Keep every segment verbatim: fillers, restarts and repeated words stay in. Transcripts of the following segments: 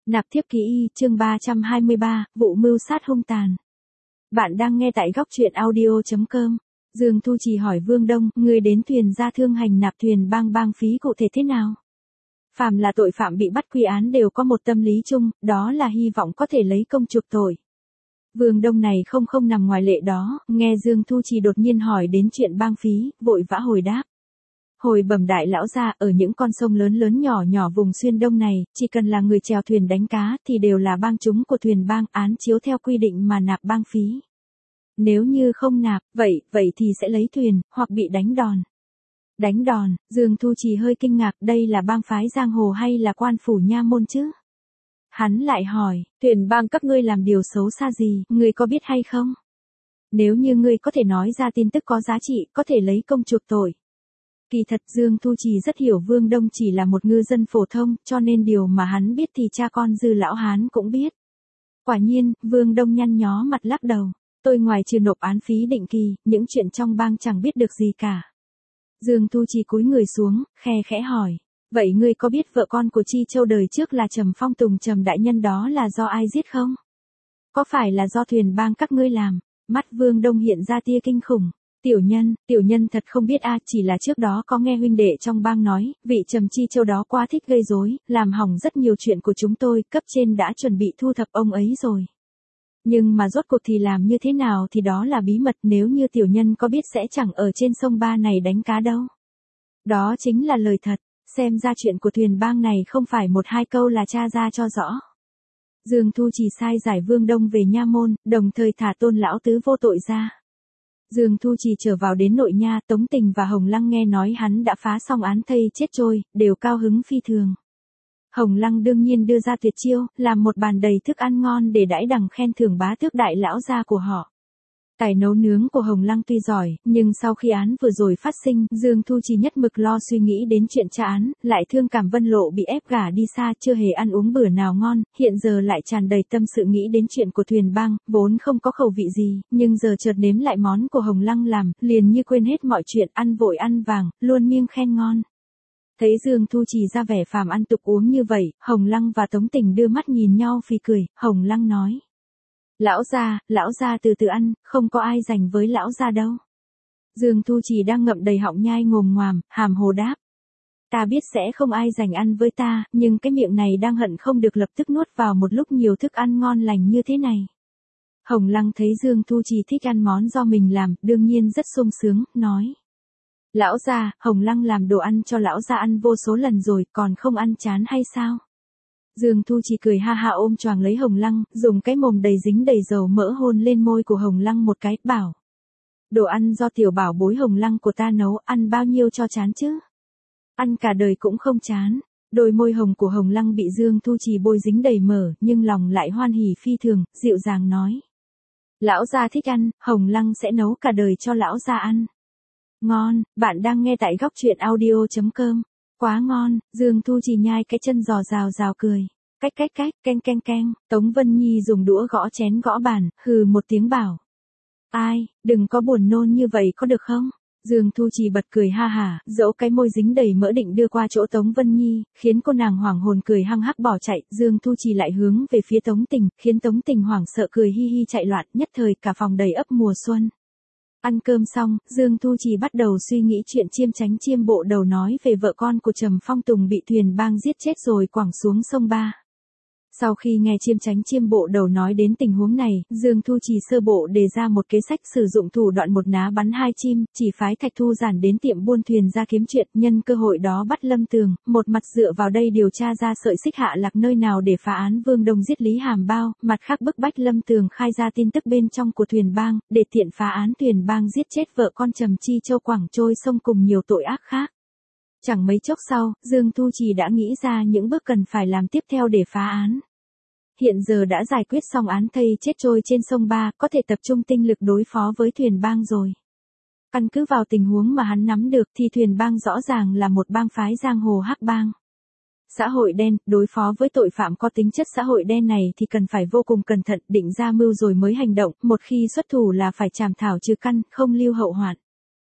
Nạp thiếp ký y, chương ba trăm hai mươi ba, vụ mưu sát hung tàn. Bạn đang nghe tại góc truyện audio chấm com. Dương Thu Trì hỏi Vương Đông, người đến thuyền ra thương hành nạp thuyền bang bang phí cụ thể thế nào? Phàm là tội phạm bị bắt quy án đều có một tâm lý chung, đó là hy vọng có thể lấy công chuộc tội. Vương Đông này không không nằm ngoài lệ đó, nghe Dương Thu Trì đột nhiên hỏi đến chuyện bang phí, vội vã hồi đáp. Hồi bẩm đại lão gia, ở những con sông lớn lớn nhỏ nhỏ vùng xuyên đông này, chỉ cần là người chèo thuyền đánh cá thì đều là bang chúng của thuyền bang, án chiếu theo quy định mà nạp bang phí. Nếu như không nạp, vậy, vậy thì sẽ lấy thuyền, hoặc bị đánh đòn. Đánh đòn, Dương Thu Trì hơi kinh ngạc, đây là bang phái giang hồ hay là quan phủ nha môn chứ? Hắn lại hỏi, thuyền bang các ngươi làm điều xấu xa gì, ngươi có biết hay không? Nếu như ngươi có thể nói ra tin tức có giá trị, có thể lấy công chuộc tội. Kỳ thật Dương Thu Trì rất hiểu Vương Đông chỉ là một ngư dân phổ thông, cho nên điều mà hắn biết thì cha con Dư lão hán cũng biết. Quả nhiên, Vương Đông nhăn nhó mặt lắc đầu. Tôi ngoài trừ nộp án phí định kỳ, những chuyện trong bang chẳng biết được gì cả. Dương Thu Trì cúi người xuống, khe khẽ hỏi. Vậy ngươi có biết vợ con của Chi Châu đời trước là Trầm Phong Tùng Trầm đại nhân đó là do ai giết không? Có phải là do thuyền bang các ngươi làm? Mắt Vương Đông hiện ra tia kinh khủng. Tiểu nhân, tiểu nhân thật không biết a, chỉ là trước đó có nghe huynh đệ trong bang nói, vị Trầm Chi Châu đó quá thích gây rối, làm hỏng rất nhiều chuyện của chúng tôi, cấp trên đã chuẩn bị thu thập ông ấy rồi. Nhưng mà rốt cuộc thì làm như thế nào thì đó là bí mật, nếu như tiểu nhân có biết sẽ chẳng ở trên sông Ba này đánh cá đâu. Đó chính là lời thật, xem ra chuyện của thuyền bang này không phải một hai câu là tra ra cho rõ. Dương Thu Trì sai giải Vương Đông về nha môn, đồng thời thả Tôn lão tứ vô tội ra. Dương Thu Trì trở vào đến nội nha, Tống Tình và Hồng Lăng nghe nói hắn đã phá xong án thây chết trôi, đều cao hứng phi thường. Hồng Lăng đương nhiên đưa ra tuyệt chiêu, làm một bàn đầy thức ăn ngon để đãi đằng khen thưởng bá tước đại lão gia của họ. Tài nấu nướng của Hồng Lăng tuy giỏi, nhưng sau khi án vừa rồi phát sinh, Dương Thu Trì nhất mực lo suy nghĩ đến chuyện tra án, lại thương cảm Vân Lộ bị ép gả đi xa, chưa hề ăn uống bữa nào ngon, hiện giờ lại tràn đầy tâm sự nghĩ đến chuyện của thuyền bang, vốn không có khẩu vị gì, nhưng giờ chợt nếm lại món của Hồng Lăng làm, liền như quên hết mọi chuyện, ăn vội ăn vàng, luôn miêng khen ngon. Thấy Dương Thu Trì ra vẻ phàm ăn tục uống như vậy, Hồng Lăng và Tống Tình đưa mắt nhìn nhau phì cười, Hồng Lăng nói. Lão gia, lão gia từ từ ăn, không có ai giành với lão gia đâu. Dương Thu Trì đang ngậm đầy họng nhai ngồm ngoàm, hàm hồ đáp. Ta biết sẽ không ai giành ăn với ta, nhưng cái miệng này đang hận không được lập tức nuốt vào một lúc nhiều thức ăn ngon lành như thế này. Hồng Lăng thấy Dương Thu Trì thích ăn món do mình làm, đương nhiên rất sung sướng, nói. Lão gia, Hồng Lăng làm đồ ăn cho lão gia ăn vô số lần rồi, còn không ăn chán hay sao? Dương Thu Trì cười ha ha ôm choàng lấy Hồng Lăng, dùng cái mồm đầy dính đầy dầu mỡ hôn lên môi của Hồng Lăng một cái, bảo. Đồ ăn do tiểu bảo bối Hồng Lăng của ta nấu, ăn bao nhiêu cho chán chứ? Ăn cả đời cũng không chán. Đôi môi hồng của Hồng Lăng bị Dương Thu Trì bôi dính đầy mỡ, nhưng lòng lại hoan hỉ phi thường, dịu dàng nói. Lão gia thích ăn, Hồng Lăng sẽ nấu cả đời cho lão gia ăn. Ngon, bạn đang nghe tại góc truyện audio chấm com. Quá ngon, Dương Thu Trì nhai cái chân giò rào rào cười. Cách cách cách, keng keng keng, Tống Vân Nhi dùng đũa gõ chén gõ bàn, hừ một tiếng bảo. Ai, đừng có buồn nôn như vậy có được không? Dương Thu Trì bật cười ha hả, dẫu cái môi dính đầy mỡ định đưa qua chỗ Tống Vân Nhi, khiến cô nàng hoảng hồn cười hăng hắc bỏ chạy, Dương Thu Trì lại hướng về phía Tống Tình, khiến Tống Tình hoảng sợ cười hi hi chạy loạn, nhất thời cả phòng đầy ấp mùa xuân. Ăn cơm xong, Dương Thu Trì bắt đầu suy nghĩ chuyện Chiêm Chánh Chiêm bộ đầu nói về vợ con của Trầm Phong Tùng bị thuyền bang giết chết rồi quẳng xuống sông Ba. Sau khi nghe Chiêm Chánh Chiêm bộ đầu nói đến tình huống này, Dương Thu Trì sơ bộ đề ra một kế sách sử dụng thủ đoạn một ná bắn hai chim, chỉ phái Thạch Thu Giản đến tiệm buôn thuyền ra kiếm chuyện, nhân cơ hội đó bắt Lâm Tường, một mặt dựa vào đây điều tra ra sợi xích hạ lạc nơi nào để phá án Vương Đông giết Lý Hàm Bao, mặt khác bức bách Lâm Tường khai ra tin tức bên trong của thuyền bang, để tiện phá án thuyền bang giết chết vợ con Trầm Chi Châu quẳng trôi sông cùng nhiều tội ác khác. Chẳng mấy chốc sau, Dương Thu Trì đã nghĩ ra những bước cần phải làm tiếp theo để phá án. Hiện giờ đã giải quyết xong án thây chết trôi trên sông Ba, có thể tập trung tinh lực đối phó với thuyền bang rồi. Căn cứ vào tình huống mà hắn nắm được thì thuyền bang rõ ràng là một bang phái giang hồ hắc bang. Xã hội đen, đối phó với tội phạm có tính chất xã hội đen này thì cần phải vô cùng cẩn thận, định ra mưu rồi mới hành động, một khi xuất thủ là phải chảm thảo trừ căn, không lưu hậu hoạn.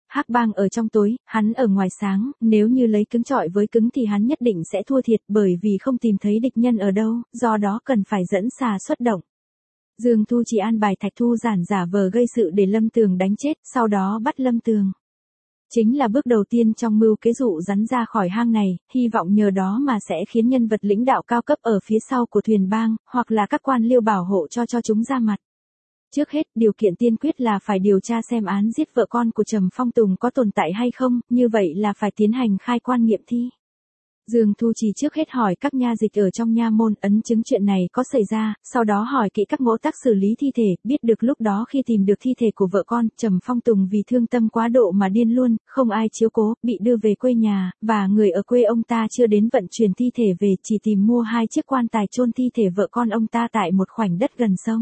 Hắc bang ở trong tối, hắn ở ngoài sáng, nếu như lấy cứng chọi với cứng thì hắn nhất định sẽ thua thiệt bởi vì không tìm thấy địch nhân ở đâu, do đó cần phải dẫn xà xuất động. Dương Thu chỉ an bài Thạch Thu Giản giả vờ gây sự để Lâm Tường đánh chết, sau đó bắt Lâm Tường. Chính là bước đầu tiên trong mưu kế dụ rắn ra khỏi hang này, hy vọng nhờ đó mà sẽ khiến nhân vật lãnh đạo cao cấp ở phía sau của Thuyền Bang, hoặc là các quan liêu bảo hộ cho cho chúng ra mặt. Trước hết, điều kiện tiên quyết là phải điều tra xem án giết vợ con của Trầm Phong Tùng có tồn tại hay không, như vậy là phải tiến hành khai quan nghiệm thi. Dương Thu Trì trước hết hỏi các nha dịch ở trong nha môn ấn chứng chuyện này có xảy ra, sau đó hỏi kỹ các ngỗ tác xử lý thi thể, biết được lúc đó khi tìm được thi thể của vợ con, Trầm Phong Tùng vì thương tâm quá độ mà điên luôn, không ai chiếu cố, bị đưa về quê nhà, và người ở quê ông ta chưa đến vận chuyển thi thể về, chỉ tìm mua hai chiếc quan tài chôn thi thể vợ con ông ta tại một khoảnh đất gần sông.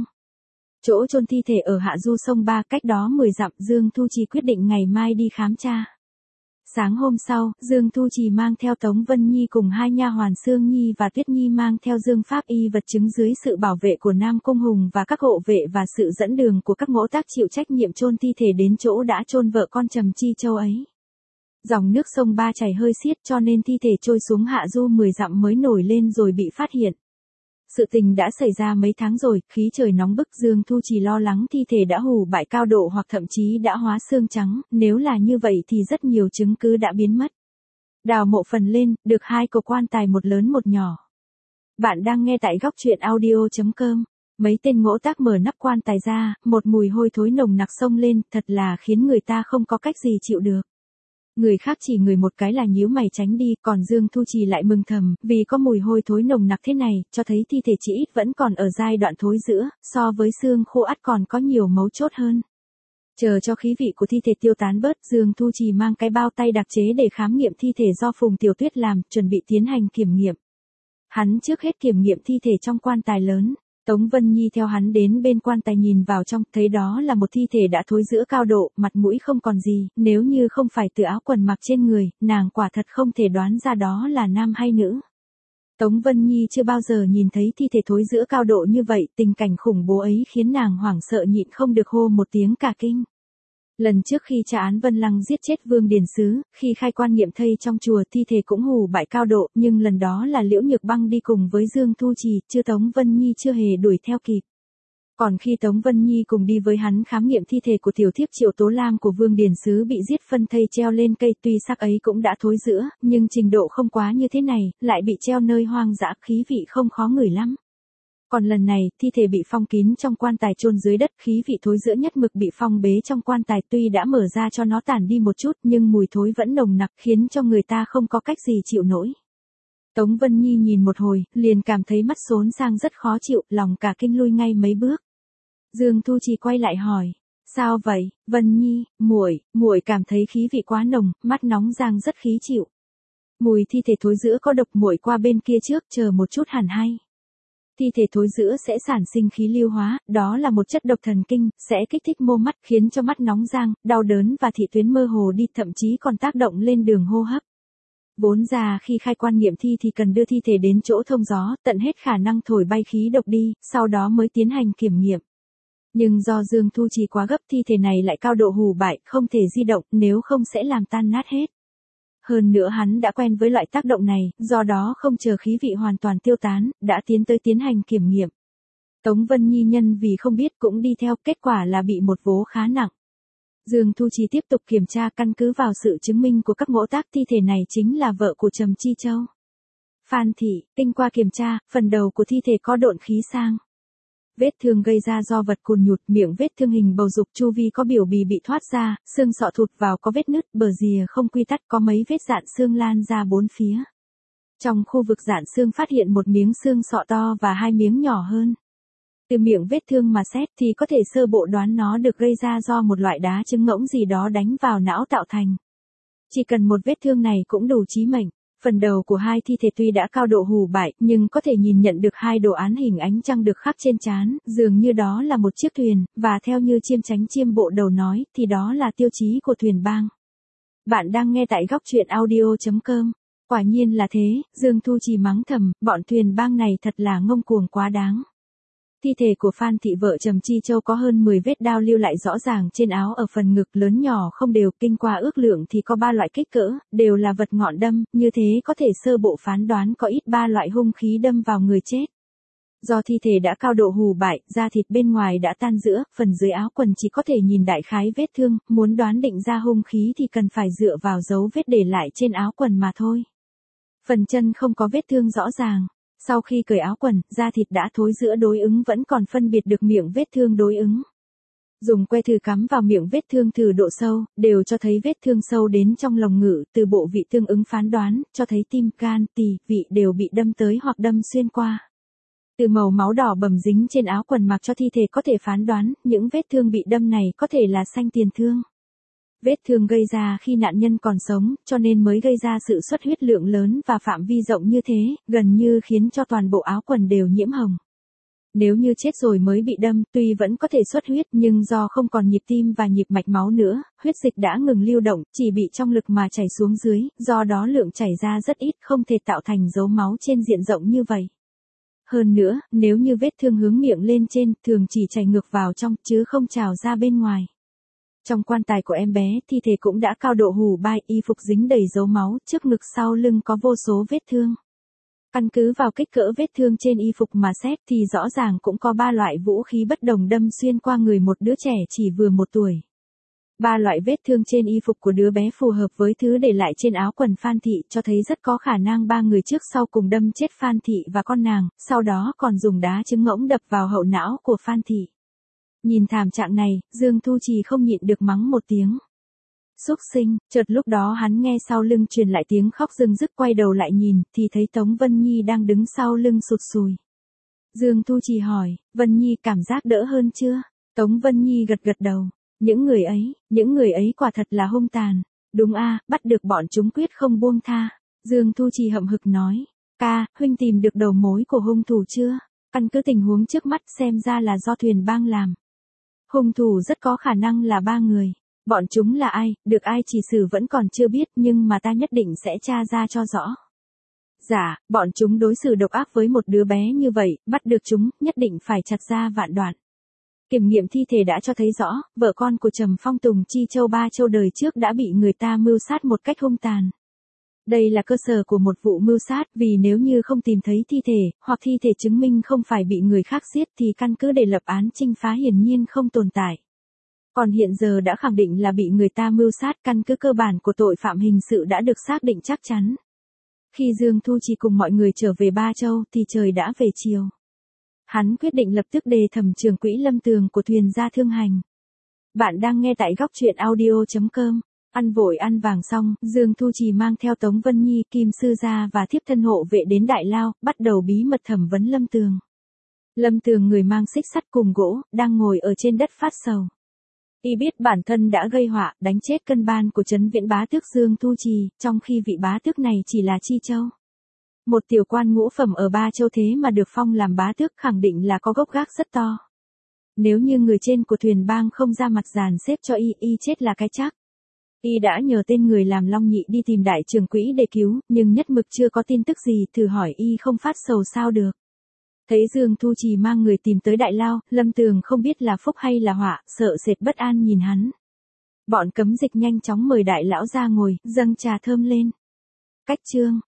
Chỗ chôn thi thể ở hạ du sông Ba, cách đó mười dặm. Dương Thu Trì quyết định ngày mai đi khám tra. Sáng hôm sau, Dương Thu Trì mang theo Tống Vân Nhi cùng hai nha hoàn Sương Nhi và Tuyết Nhi mang theo Dương Pháp Y vật chứng dưới sự bảo vệ của Nam Cung Hùng và các hộ vệ và sự dẫn đường của các ngỗ tác chịu trách nhiệm chôn thi thể đến chỗ đã chôn vợ con Trầm Chi Châu ấy. Dòng nước sông Ba chảy hơi xiết cho nên thi thể trôi xuống hạ du mười dặm mới nổi lên rồi bị phát hiện. Sự tình đã xảy ra mấy tháng rồi, khí trời nóng bức, Dương Thu Trì lo lắng thi thể đã hủ bại cao độ hoặc thậm chí đã hóa xương trắng, nếu là như vậy thì rất nhiều chứng cứ đã biến mất. Đào mộ phần lên, được hai cục quan tài một lớn một nhỏ. Bạn đang nghe tại góc truyện audio chấm com. Mấy tên ngỗ tác mở nắp quan tài ra, một mùi hôi thối nồng nặc xông lên, thật là khiến người ta không có cách gì chịu được. Người khác chỉ ngửi một cái là nhíu mày tránh đi, còn Dương Thu Trì lại mừng thầm, vì có mùi hôi thối nồng nặc thế này, cho thấy thi thể chỉ ít vẫn còn ở giai đoạn thối rữa, so với xương khô ắt còn có nhiều mấu chốt hơn. Chờ cho khí vị của thi thể tiêu tán bớt, Dương Thu Trì mang cái bao tay đặc chế để khám nghiệm thi thể do Phùng Tiểu Tuyết làm, chuẩn bị tiến hành kiểm nghiệm. Hắn trước hết kiểm nghiệm thi thể trong quan tài lớn. Tống Vân Nhi theo hắn đến bên quan tài nhìn vào trong, thấy đó là một thi thể đã thối rữa cao độ, mặt mũi không còn gì, nếu như không phải từ áo quần mặc trên người, nàng quả thật không thể đoán ra đó là nam hay nữ. Tống Vân Nhi chưa bao giờ nhìn thấy thi thể thối rữa cao độ như vậy, tình cảnh khủng bố ấy khiến nàng hoảng sợ nhịn không được hô một tiếng cả kinh. Lần trước khi tra án Vân Lăng giết chết Vương Điền Sứ, khi khai quan nghiệm thây trong chùa thi thể cũng hủ bại cao độ, nhưng lần đó là Liễu Nhược Băng đi cùng với Dương Thu Trì, chưa Tống Vân Nhi chưa hề đuổi theo kịp. Còn khi Tống Vân Nhi cùng đi với hắn khám nghiệm thi thể của tiểu thiếp Triệu Tố Lam của Vương Điền Sứ bị giết phân thây treo lên cây, tuy xác ấy cũng đã thối rữa, nhưng trình độ không quá như thế này, lại bị treo nơi hoang dã, khí vị không khó ngửi lắm. Còn lần này, thi thể bị phong kín trong quan tài chôn dưới đất, khí vị thối rữa nhất mực bị phong bế trong quan tài, tuy đã mở ra cho nó tản đi một chút, nhưng mùi thối vẫn nồng nặc, khiến cho người ta không có cách gì chịu nổi. Tống Vân Nhi nhìn một hồi, liền cảm thấy mắt xốn sang rất khó chịu, lòng cả kinh lui ngay mấy bước. Dương Thu Trì quay lại hỏi, sao vậy, Vân Nhi, muội, muội cảm thấy khí vị quá nồng, mắt nóng rang rất khí chịu. Mùi thi thể thối rữa có độc, muội qua bên kia trước, chờ một chút hẳn hay. Thi thể thối rữa sẽ sản sinh khí lưu hóa, đó là một chất độc thần kinh, sẽ kích thích mô mắt, khiến cho mắt nóng rang, đau đớn và thị tuyến mơ hồ đi, thậm chí còn tác động lên đường hô hấp. Vốn ra khi khai quan nghiệm thi thì cần đưa thi thể đến chỗ thông gió, tận hết khả năng thổi bay khí độc đi, sau đó mới tiến hành kiểm nghiệm. Nhưng do Dương Thu Trì quá gấp, thi thể này lại cao độ hủ bại, không thể di động, nếu không sẽ làm tan nát hết. Hơn nữa hắn đã quen với loại tác động này, do đó không chờ khí vị hoàn toàn tiêu tán, đã tiến tới tiến hành kiểm nghiệm. Tống Vân Nhi nhân vì không biết cũng đi theo, kết quả là bị một vố khá nặng. Dương Thu Trì tiếp tục kiểm tra, căn cứ vào sự chứng minh của các ngỗ tác, thi thể này chính là vợ của Trầm Chi Châu. Phan Thị, kinh qua kiểm tra, phần đầu của thi thể có độn khí sang. Vết thương gây ra do vật cùn nhụt, miệng vết thương hình bầu dục, chu vi có biểu bì bị thoát ra, xương sọ thụt vào có vết nứt, bờ rìa không quy tắc, có mấy vết dạn xương lan ra bốn phía. Trong khu vực dạn xương phát hiện một miếng xương sọ to và hai miếng nhỏ hơn. Từ miệng vết thương mà xét thì có thể sơ bộ đoán nó được gây ra do một loại đá trứng ngỗng gì đó đánh vào não tạo thành. Chỉ cần một vết thương này cũng đủ chí mệnh. Phần đầu của hai thi thể tuy đã cao độ hủ bại, nhưng có thể nhìn nhận được hai đồ án hình ánh trăng được khắc trên trán, dường như đó là một chiếc thuyền, và theo như Chiêm Chánh Chiêm Bộ Đầu nói, thì đó là tiêu chí của Thuyền Bang. Bạn đang nghe tại góc truyện audio chấm com. Quả nhiên là thế, Dương Thu Trì mắng thầm, bọn Thuyền Bang này thật là ngông cuồng quá đáng. Thi thể của Phan Thị vợ chồng Chi Châu có hơn mười vết đao lưu lại rõ ràng trên áo ở phần ngực lớn nhỏ không đều, kinh qua ước lượng thì có ba loại kích cỡ, đều là vật ngọn đâm, như thế có thể sơ bộ phán đoán có ít ba loại hung khí đâm vào người chết. Do thi thể đã cao độ hù bại, da thịt bên ngoài đã tan rữa, phần dưới áo quần chỉ có thể nhìn đại khái vết thương, muốn đoán định ra hung khí thì cần phải dựa vào dấu vết để lại trên áo quần mà thôi. Phần chân không có vết thương rõ ràng. Sau khi cởi áo quần, da thịt đã thối rữa đối ứng vẫn còn phân biệt được miệng vết thương đối ứng. Dùng que thử cắm vào miệng vết thương thử độ sâu, đều cho thấy vết thương sâu đến trong lồng ngực, từ bộ vị tương ứng phán đoán, cho thấy tim, gan, tỳ, vị đều bị đâm tới hoặc đâm xuyên qua. Từ màu máu đỏ bầm dính trên áo quần mặc cho thi thể có thể phán đoán, những vết thương bị đâm này có thể là xanh tiền thương. Vết thương gây ra khi nạn nhân còn sống, cho nên mới gây ra sự xuất huyết lượng lớn và phạm vi rộng như thế, gần như khiến cho toàn bộ áo quần đều nhiễm hồng. Nếu như chết rồi mới bị đâm, tuy vẫn có thể xuất huyết nhưng do không còn nhịp tim và nhịp mạch máu nữa, huyết dịch đã ngừng lưu động, chỉ bị trong lực mà chảy xuống dưới, do đó lượng chảy ra rất ít, không thể tạo thành dấu máu trên diện rộng như vậy. Hơn nữa, nếu như vết thương hướng miệng lên trên, thường chỉ chảy ngược vào trong, chứ không trào ra bên ngoài. Trong quan tài của em bé, thi thể cũng đã cao độ hù bại, y phục dính đầy dấu máu, trước ngực sau lưng có vô số vết thương. Căn cứ vào kích cỡ vết thương trên y phục mà xét thì rõ ràng cũng có ba loại vũ khí bất đồng đâm xuyên qua người một đứa trẻ chỉ vừa một tuổi. Ba loại vết thương trên y phục của đứa bé phù hợp với thứ để lại trên áo quần Phan Thị, cho thấy rất có khả năng ba người trước sau cùng đâm chết Phan Thị và con nàng, sau đó còn dùng đá trứng ngỗng đập vào hậu não của Phan Thị. Nhìn thảm trạng này, Dương Thu Trì không nhịn được mắng một tiếng. Súc sinh, chợt lúc đó hắn nghe sau lưng truyền lại tiếng khóc rưng rức, quay đầu lại nhìn, thì thấy Tống Vân Nhi đang đứng sau lưng sụt sùi. Dương Thu Trì hỏi, Vân Nhi cảm giác đỡ hơn chưa? Tống Vân Nhi gật gật đầu. Những người ấy, những người ấy quả thật là hung tàn. Đúng a, bắt được bọn chúng quyết không buông tha. Dương Thu Trì hậm hực nói. Ca, huynh tìm được đầu mối của hung thủ chưa? Căn cứ tình huống trước mắt xem ra là do Thuyền Bang làm. Hung thủ rất có khả năng là ba người. Bọn chúng là ai, được ai chỉ xử vẫn còn chưa biết, nhưng mà ta nhất định sẽ tra ra cho rõ. Dạ, bọn chúng đối xử độc ác với một đứa bé như vậy, bắt được chúng, nhất định phải chặt ra vạn đoạn. Kiểm nghiệm thi thể đã cho thấy rõ, vợ con của Trầm Phong Tùng Chi Châu ba Châu đời trước đã bị người ta mưu sát một cách hung tàn. Đây là cơ sở của một vụ mưu sát, vì nếu như không tìm thấy thi thể, hoặc thi thể chứng minh không phải bị người khác giết thì căn cứ để lập án trinh phá hiển nhiên không tồn tại. Còn hiện giờ đã khẳng định là bị người ta mưu sát, căn cứ cơ bản của tội phạm hình sự đã được xác định chắc chắn. Khi Dương Thu Trì cùng mọi người trở về Ba Châu thì trời đã về chiều. Hắn quyết định lập tức đề thẩm trưởng quỹ Lâm Tường của Thuyền Gia Thương Hành. Bạn đang nghe tại góc truyện audio chấm com. Ăn vội ăn vàng xong, Dương Thu Trì mang theo Tống Vân Nhi, Kim Sư Gia và thiếp thân hộ vệ đến Đại Lao, bắt đầu bí mật thẩm vấn Lâm Tường. Lâm Tường người mang xích sắt cùng gỗ, đang ngồi ở trên đất phát sầu. Y biết bản thân đã gây họa, đánh chết cân ban của Trấn Viễn bá tước Dương Thu Trì, trong khi vị bá tước này chỉ là Chi Châu. Một tiểu quan ngũ phẩm ở Ba Châu thế mà được phong làm bá tước, khẳng định là có gốc gác rất to. Nếu như người trên của Thuyền Bang không ra mặt dàn xếp cho y, y chết là cái chắc. Y đã nhờ tên người làm Long Nhị đi tìm đại trưởng quỹ để cứu, nhưng nhất mực chưa có tin tức gì, thử hỏi y không phát sầu sao được. Thấy Dương Thu Trì mang người tìm tới Đại Lao, Lâm Tường không biết là phúc hay là họa, sợ sệt bất an nhìn hắn. Bọn cấm dịch nhanh chóng mời đại lão ra ngồi, dâng trà thơm lên. Cách chương,